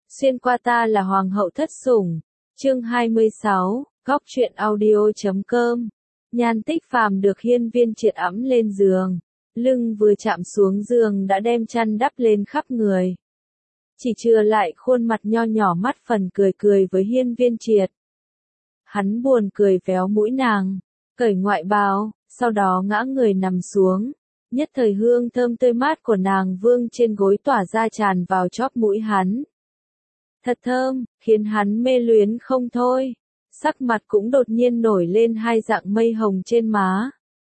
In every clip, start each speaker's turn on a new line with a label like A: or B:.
A: Xuyên qua ta là hoàng hậu thất sủng. Chương 26, góc truyện audio.com. Nhan Tích Phàm được Hiên Viên Triệt ẵm lên giường, lưng vừa chạm xuống giường đã đem chăn đắp lên khắp người. Chỉ chừa lại khuôn mặt nho nhỏ mắt phần cười cười với Hiên Viên Triệt. Hắn buồn cười véo mũi nàng, cởi ngoại bào, sau đó ngã người nằm xuống. Nhất thời hương thơm tươi mát của nàng vương trên gối tỏa ra tràn vào chóp mũi hắn. Thật thơm, khiến hắn mê luyến không thôi. Sắc mặt cũng đột nhiên nổi lên hai dạng mây hồng trên má.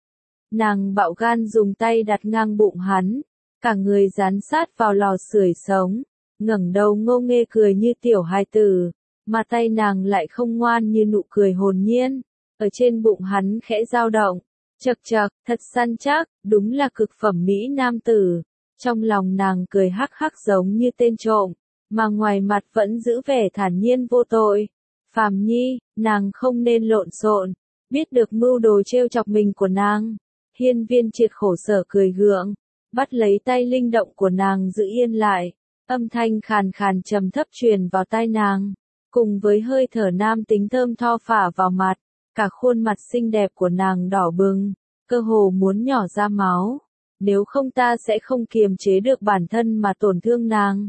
A: Nàng bạo gan dùng tay đặt ngang bụng hắn, cả người dán sát vào lò sưởi sống, ngẩng đầu ngô nghê cười như tiểu hài tử, mà tay nàng lại không ngoan như nụ cười hồn nhiên. Ở trên bụng hắn khẽ dao động, chật chật, thật săn chắc, đúng là cực phẩm mỹ nam tử. Trong lòng nàng cười hắc hắc giống như tên trộm, mà ngoài mặt vẫn giữ vẻ thản nhiên vô tội. Phàm Nhi, nàng không nên lộn xộn, biết được mưu đồ trêu chọc mình của nàng. Hiên Viên Triệt khổ sở cười gượng, bắt lấy tay linh động của nàng giữ yên lại, âm thanh khàn khàn trầm thấp truyền vào tai nàng, cùng với hơi thở nam tính thơm tho phả vào mặt, cả khuôn mặt xinh đẹp của nàng đỏ bừng, cơ hồ muốn nhỏ ra máu. Nếu không ta sẽ không kiềm chế được bản thân mà tổn thương nàng.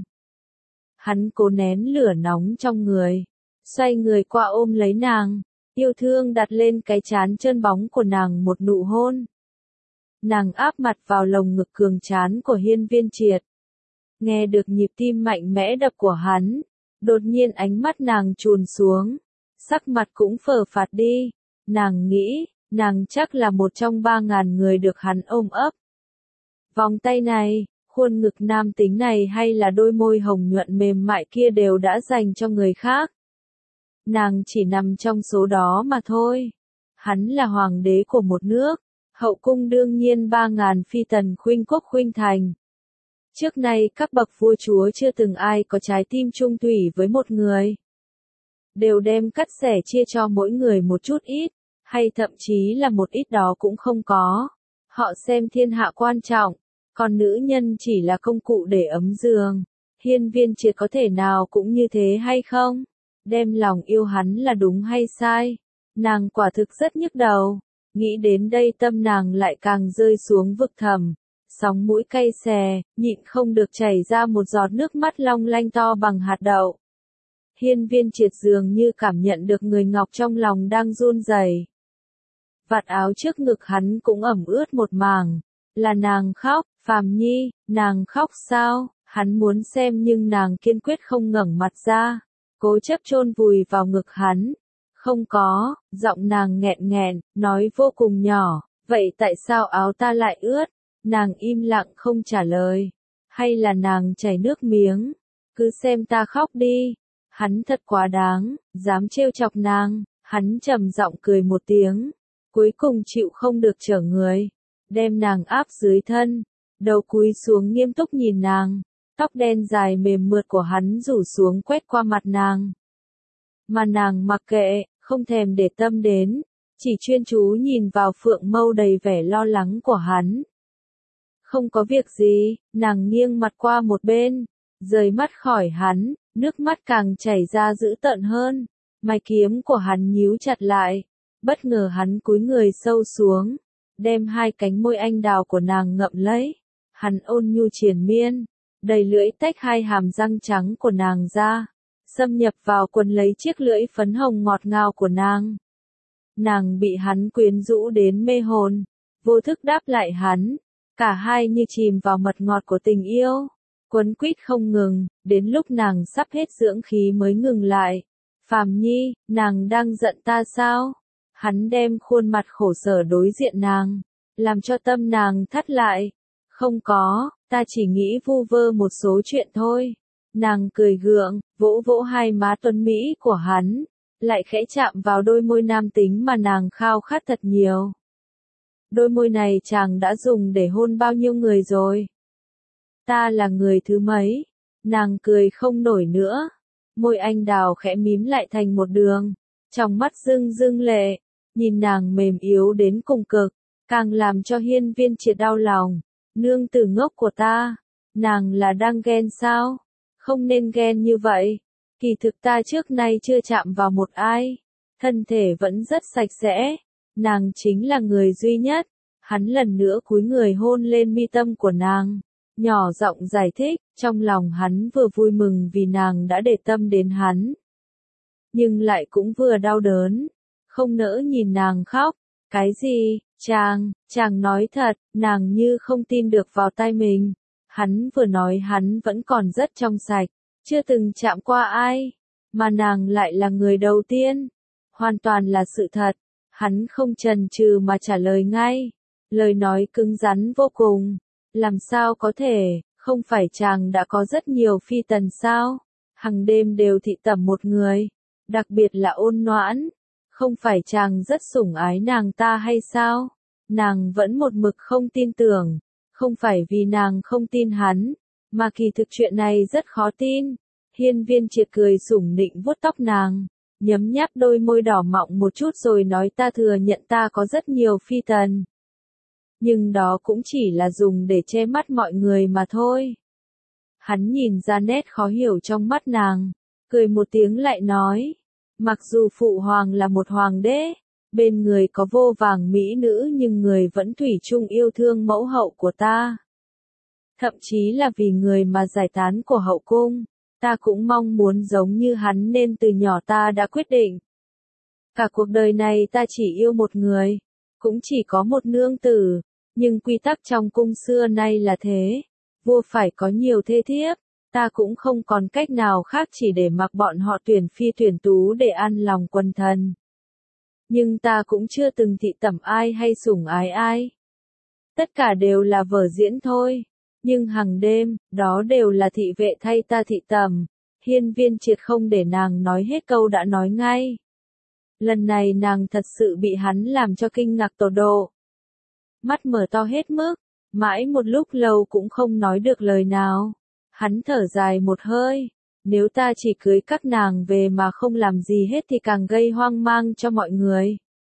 A: Hắn cố nén lửa nóng trong người, xoay người qua ôm lấy nàng, yêu thương đặt lên cái trán trơn bóng của nàng một nụ hôn. Nàng áp mặt vào lồng ngực cường trán của Hiên Viên Triệt. Nghe được nhịp tim mạnh mẽ đập của hắn, đột nhiên ánh mắt nàng trùn xuống, sắc mặt cũng phờ phạt đi. Nàng nghĩ, nàng chắc là một trong 3.000 người được hắn ôm ấp. Vòng tay này, khuôn ngực nam tính này hay là đôi môi hồng nhuận mềm mại kia đều đã dành cho người khác. Nàng chỉ nằm trong số đó mà thôi. Hắn là hoàng đế của một nước, hậu cung đương nhiên 3.000 phi tần khuynh quốc khuynh thành. Trước nay các bậc vua chúa chưa từng ai có trái tim trung thủy với một người. Đều đem cắt sẻ chia cho mỗi người một chút ít, hay thậm chí là một ít đó cũng không có. Họ xem thiên hạ quan trọng, còn nữ nhân chỉ là công cụ để ấm giường. Hiên Viên Triệt có thể nào cũng như thế hay không? Đem lòng yêu hắn là đúng hay sai? Nàng quả thực rất nhức đầu. Nghĩ đến đây tâm nàng lại càng rơi xuống vực thẳm. Sóng mũi cay xè, nhịn không được chảy ra một giọt nước mắt long lanh to bằng hạt đậu. Hiên Viên Triệt dường như cảm nhận được người ngọc trong lòng đang run rẩy. Vạt áo trước ngực hắn cũng ẩm ướt một mảng. Là nàng khóc, Phàm Nhi, nàng khóc sao? Hắn muốn xem nhưng nàng kiên quyết không ngẩng mặt ra, cố chấp chôn vùi vào ngực hắn. Không có, giọng nàng nghẹn nghẹn, nói vô cùng nhỏ, vậy tại sao áo ta lại ướt? Nàng im lặng không trả lời. Hay là nàng chảy nước miếng? Cứ xem ta khóc đi. Hắn thật quá đáng, dám trêu chọc nàng. Hắn trầm giọng cười một tiếng, cuối cùng chịu không được trở người, đem nàng áp dưới thân, đầu cúi xuống nghiêm túc nhìn nàng. Tóc đen dài mềm mượt của hắn rủ xuống quét qua mặt nàng. Mà nàng mặc kệ, không thèm để tâm đến, chỉ chuyên chú nhìn vào phượng mâu đầy vẻ lo lắng của hắn. Không có việc gì, nàng nghiêng mặt qua một bên, rời mắt khỏi hắn, nước mắt càng chảy ra dữ tợn hơn. Mày kiếm của hắn nhíu chặt lại, bất ngờ hắn cúi người sâu xuống, đem hai cánh môi anh đào của nàng ngậm lấy. Hắn ôn nhu triền miên, đầy lưỡi tách hai hàm răng trắng của nàng ra, xâm nhập vào quần lấy chiếc lưỡi phấn hồng ngọt ngào của nàng. Nàng bị hắn quyến rũ đến mê hồn, vô thức đáp lại hắn, cả hai như chìm vào mật ngọt của tình yêu, quấn quýt không ngừng, đến lúc nàng sắp hết dưỡng khí mới ngừng lại. Phàm Nhi, nàng đang giận ta sao? Hắn đem khuôn mặt khổ sở đối diện nàng, làm cho tâm nàng thắt lại. Không có, ta chỉ nghĩ vu vơ một số chuyện thôi. Nàng cười gượng, vỗ vỗ hai má tuấn mỹ của hắn, lại khẽ chạm vào đôi môi nam tính mà nàng khao khát thật nhiều. Đôi môi này chàng đã dùng để hôn bao nhiêu người rồi? Ta là người thứ mấy? Nàng cười không nổi nữa. Môi anh đào khẽ mím lại thành một đường, trong mắt rưng rưng lệ, nhìn nàng mềm yếu đến cùng cực, càng làm cho Hiên Viên Triệt đau lòng. Nương tử ngốc của ta, nàng là đang ghen sao? Không nên ghen như vậy. Kỳ thực ta trước nay chưa chạm vào một ai. Thân thể vẫn rất sạch sẽ. Nàng chính là người duy nhất. Hắn lần nữa cúi người hôn lên mi tâm của nàng. Nhỏ giọng giải thích, trong lòng hắn vừa vui mừng vì nàng đã để tâm đến hắn. Nhưng lại cũng vừa đau đớn. Không nỡ nhìn nàng khóc. Cái gì, chàng nói thật, nàng như không tin được vào tai mình. Hắn vừa nói hắn vẫn còn rất trong sạch, chưa từng chạm qua ai, mà nàng lại là người đầu tiên. Hoàn toàn là sự thật, hắn không chần chừ mà trả lời ngay. Lời nói cứng rắn vô cùng, làm sao có thể, không phải chàng đã có rất nhiều phi tần sao? Hằng đêm đều thị tẩm một người, đặc biệt là Ôn Noãn. Không phải chàng rất sủng ái nàng ta hay sao? Nàng vẫn một mực không tin tưởng, không phải vì nàng không tin hắn, mà kỳ thực chuyện này rất khó tin. Hiên Viên Triệt cười sủng nịnh vuốt tóc nàng, nhấm nháp đôi môi đỏ mọng một chút rồi nói ta thừa nhận ta có rất nhiều phi tần. Nhưng đó cũng chỉ là dùng để che mắt mọi người mà thôi. Hắn nhìn ra nét khó hiểu trong mắt nàng, cười một tiếng lại nói. Mặc dù phụ hoàng là một hoàng đế, bên người có vô vàng mỹ nữ nhưng người vẫn thủy chung yêu thương mẫu hậu của ta. Thậm chí là vì người mà giải tán của hậu cung, ta cũng mong muốn giống như hắn nên từ nhỏ ta đã quyết định. Cả cuộc đời này ta chỉ yêu một người, cũng chỉ có một nương tử, nhưng quy tắc trong cung xưa nay là thế, vua phải có nhiều thê thiếp. Ta cũng không còn cách nào khác chỉ để mặc bọn họ tuyển phi tuyển tú để an lòng quần thần. Nhưng ta cũng chưa từng thị tẩm ai hay sủng ái ai. Tất cả đều là vở diễn thôi. Nhưng hàng đêm, đó đều là thị vệ thay ta thị tẩm. Hiên Viên Triệt không để nàng nói hết câu đã nói ngay. Lần này nàng thật sự bị hắn làm cho kinh ngạc tột độ. Mắt mở to hết mức, mãi một lúc lâu cũng không nói được lời nào. Hắn thở dài một hơi, nếu ta chỉ cưới các nàng về mà không làm gì hết thì càng gây hoang mang cho mọi người.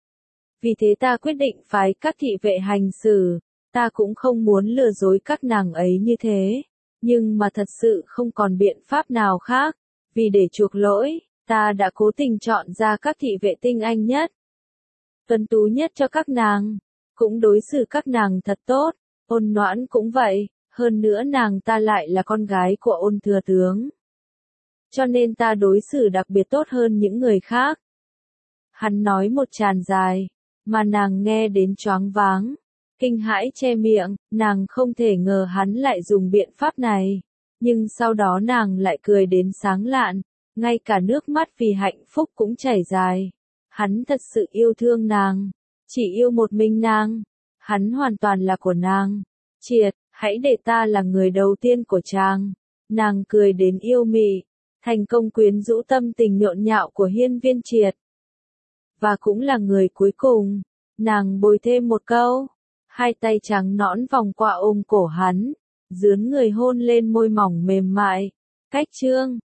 A: Vì thế ta quyết định phái các thị vệ hành xử, ta cũng không muốn lừa dối các nàng ấy như thế, nhưng mà thật sự không còn biện pháp nào khác, vì để chuộc lỗi, ta đã cố tình chọn ra các thị vệ tinh anh nhất, tuấn tú nhất cho các nàng, cũng đối xử các nàng thật tốt, Ôn Noãn cũng vậy. Hơn nữa nàng ta lại là con gái của Ôn thừa tướng. Cho nên ta đối xử đặc biệt tốt hơn những người khác. Hắn nói một tràn dài, mà nàng nghe đến choáng váng. Kinh hãi che miệng, nàng không thể ngờ hắn lại dùng biện pháp này. Nhưng sau đó nàng lại cười đến sáng lạn, ngay cả nước mắt vì hạnh phúc cũng chảy dài. Hắn thật sự yêu thương nàng, chỉ yêu một mình nàng. Hắn hoàn toàn là của nàng. Triệt, hãy để ta là người đầu tiên của chàng. Nàng cười đến yêu mị, thành công quyến rũ tâm tình nhộn nhạo của Hiên Viên Triệt. Và cũng là người cuối cùng, nàng bồi thêm một câu, hai tay trắng nõn vòng qua ôm cổ hắn, dướn người hôn lên môi mỏng mềm mại. Cách chương